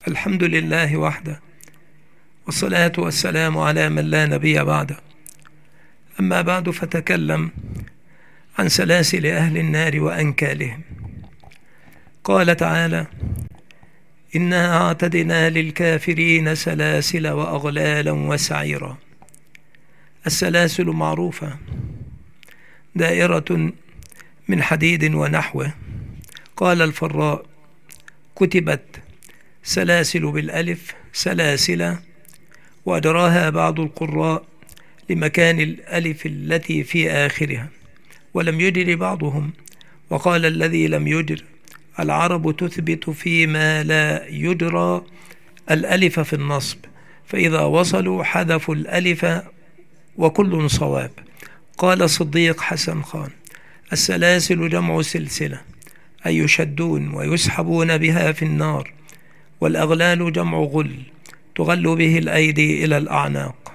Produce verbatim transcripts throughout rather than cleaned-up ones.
الحمد لله وحده، والصلاة والسلام على من لا نبي بعده. أما بعد، فتكلم عن سلاسل أهل النار وأنكالهم. قال تعالى: إنا أعتدنا للكافرين سلاسل وأغلالا وسعيرا. السلاسل معروفة، دائرة من حديد ونحوه. قال الفراء: كتبت سلاسل بالألف سلاسل، وأجراها بعض القراء لمكان الألف التي في آخرها، ولم يجر بعضهم. وقال الذي لم يجر: العرب تثبت فيما لا يجرى الألف في النصب، فإذا وصلوا حذفوا الألف وكل صواب. قال صديق حسن خان: السلاسل جمع سلسلة، أي يشدون ويسحبون بها في النار. والأغلال جمع غل، تغل به الأيدي إلى الأعناق.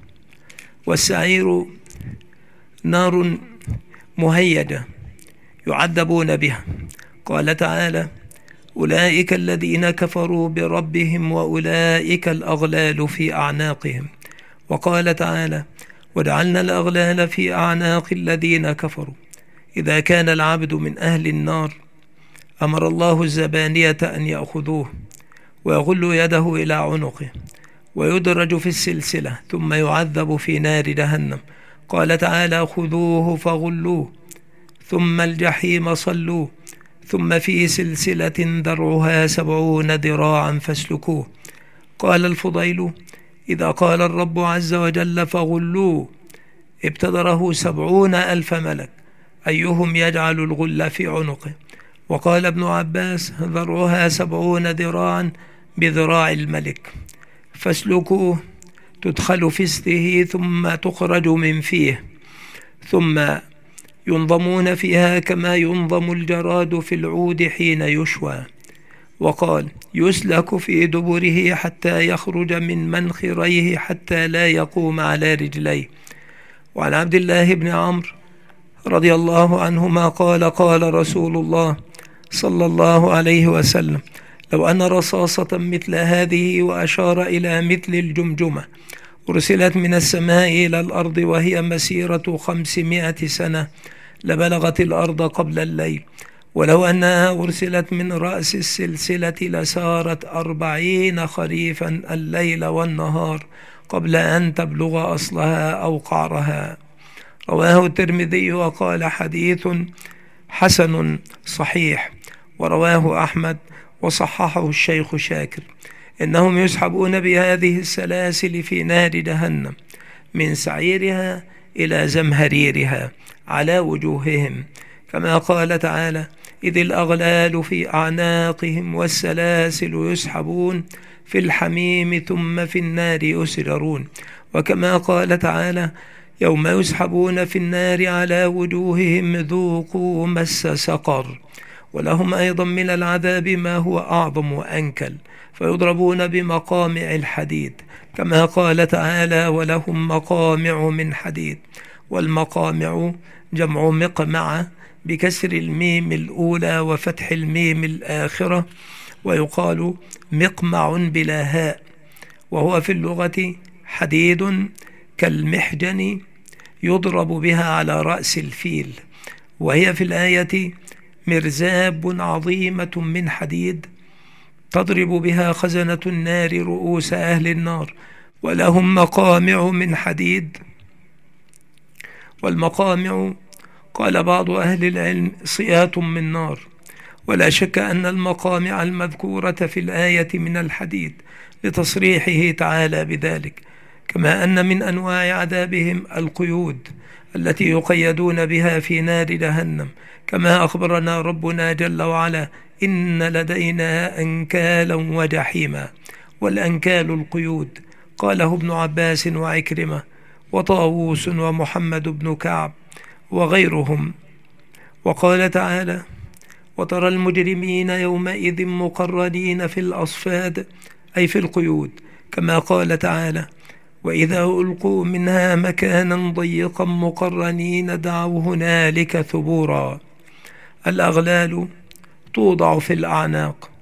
والسعير نار مهيجة يعذبون بها. قال تعالى: أولئك الذين كفروا بربهم وأولئك الأغلال في أعناقهم. وقال تعالى: وجعلنا الأغلال في أعناق الذين كفروا. إذا كان العبد من أهل النار أمر الله الزبانية أن يأخذوه ويغل يده إلى عنقه ويدرج في السلسلة ثم يعذب في نار جهنم. قال تعالى: خذوه فغلوه ثم الجحيم صلوه ثم في سلسلة ذرعها سبعون ذراعا فاسلكوه. قال الفضيل: إذا قال الرب عز وجل فغلوه ابتدره سبعون ألف ملك، أيهم يجعل الغل في عنقه. وقال ابن عباس: ذرعها سبعون ذراعا بذراع الملك، فاسلكوه تدخل في استه ثم تخرج من فيه، ثم ينظمون فيها كما ينظم الجراد في العود حين يشوى. وقال: يسلك في دبره حتى يخرج من منخريه حتى لا يقوم على رجليه. وعن عبد الله بن عمرو رضي الله عنهما قال: قال رسول الله صلى الله عليه وسلم: لو أن رصاصة مثل هذه، وأشار إلى مثل الجمجمة، أرسلت من السماء إلى الأرض وهي مسيرة خمسمائة سنة لبلغت الأرض قبل الليل، ولو أنها أرسلت من رأس السلسلة لسارت أربعين خريفا الليل والنهار قبل أن تبلغ أصلها أو قعرها. رواه الترمذي وقال: حديث حسن صحيح. ورواه أحمد وصححه الشيخ شاكر. إنهم يسحبون بهذه السلاسل في نار جهنم من سعيرها إلى زمهريرها على وجوههم، كما قال تعالى: إذ الأغلال في أعناقهم والسلاسل يسحبون في الحميم ثم في النار يسجرون. وكما قال تعالى: يوم يسحبون في النار على وجوههم ذوقوا مس سقر. ولهم أيضا من العذاب ما هو أعظم وأنكل، فيضربون بمقامع الحديد، كما قال تعالى: ولهم مقامع من حديد. والمقامع جمع مقمع بكسر الميم الأولى وفتح الميم الآخرة، ويقال مقمع بلا هاء، وهو في اللغة حديد كالمحجن يضرب بها على رأس الفيل. وهي في الآية مرزاب عظيمة من حديد تضرب بها خزنة النار رؤوس أهل النار. ولهم مقامع من حديد. والمقامع قال بعض أهل العلم صيات من نار. ولا شك أن المقامع المذكورة في الآية من الحديد لتصريحه تعالى بذلك، كما أن من أنواع عذابهم القيود التي يقيدون بها في نار جهنم، كما أخبرنا ربنا جل وعلا: إن لدينا أنكالا وجحيما. والأنكال القيود، قاله ابن عباس وعكرمة وطاووس ومحمد بن كعب وغيرهم. وقال تعالى: وترى المجرمين يومئذ مقرنين في الأصفاد، أي في القيود، كما قال تعالى: وإذا ألقوا منها مكانا ضيقا مقرنين دعوا هنالك ثبورا. الأغلال توضع في الأعناق،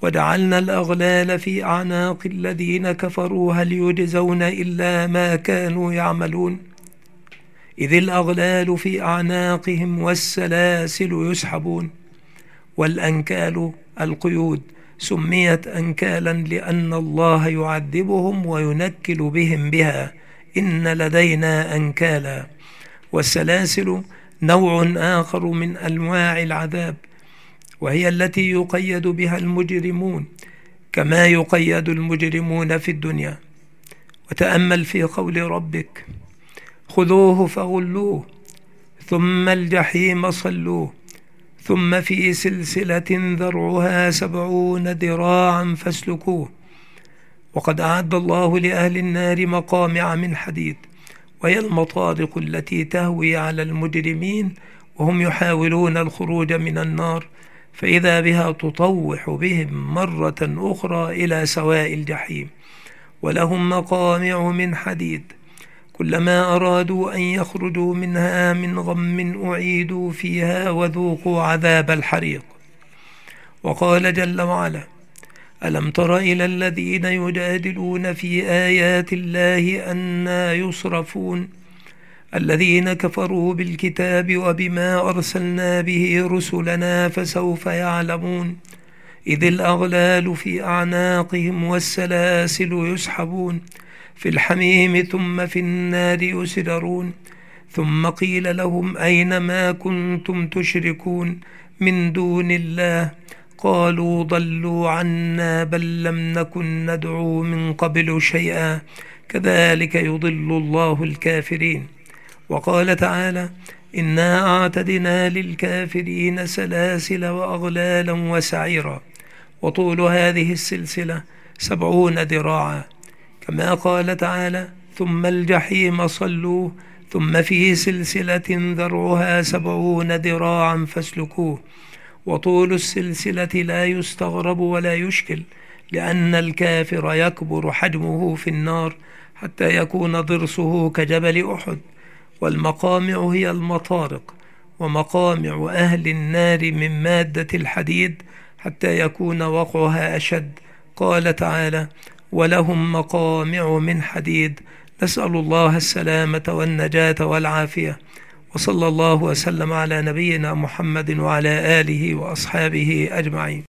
وجعلنا الأغلال في أعناق الذين كفروا هل يجزون إلا ما كانوا يعملون إذ الأغلال في أعناقهم والسلاسل يسحبون. والأنكال القيود سميت أنكالا لأن الله يعذبهم وينكل بهم بها، إن لدينا أنكالا. والسلاسل نوع آخر من أنواع العذاب، وهي التي يقيد بها المجرمون كما يقيد المجرمون في الدنيا. وتأمل في قول ربك: خذوه فغلوه ثم الجحيم صلوه ثم في سلسلة ذرعها سبعون ذراعا فاسلكوه. وقد أعد الله لأهل النار مقامع من حديد، وهي المطارق التي تهوي على المجرمين وهم يحاولون الخروج من النار، فإذا بها تطوح بهم مرة أخرى إلى سواء الجحيم. ولهم مقامع من حديد، كلما أرادوا أن يخرجوا منها من غم أعيدوا فيها وذوقوا عذاب الحريق. وقال جل وعلا: ألم تر إلى الذين يجادلون في آيات الله أنى يصرفون الذين كفروا بالكتاب وبما أرسلنا به رسلنا فسوف يعلمون إذ الأغلال في أعناقهم والسلاسل يسحبون في الحميم ثم في النار يسجرون ثم قيل لهم أين ما كنتم تشركون من دون الله قالوا ضلوا عنا بل لم نكن ندعو من قبل شيئا كذلك يضل الله الكافرين. وقال تعالى: إنا أعتدنا للكافرين سلاسل وأغلالا وسعيرا وطول هذه السلسلة سبعون ذراعا. كما قال تعالى: ثم الجحيم صلوه ثم في سلسلة ذرعها سبعون ذراعا فاسلكوه. وطول السلسلة لا يستغرب ولا يشكل، لأن الكافر يكبر حجمه في النار حتى يكون ضرسه كجبل أحد. والمقامع هي المطارق، ومقامع أهل النار من مادة الحديد حتى يكون وقعها أشد. قال تعالى: ولهم مقامع من حديد. نسأل الله السلامة والنجاة والعافية، وصلى الله وسلم على نبينا محمد وعلى آله وأصحابه أجمعين.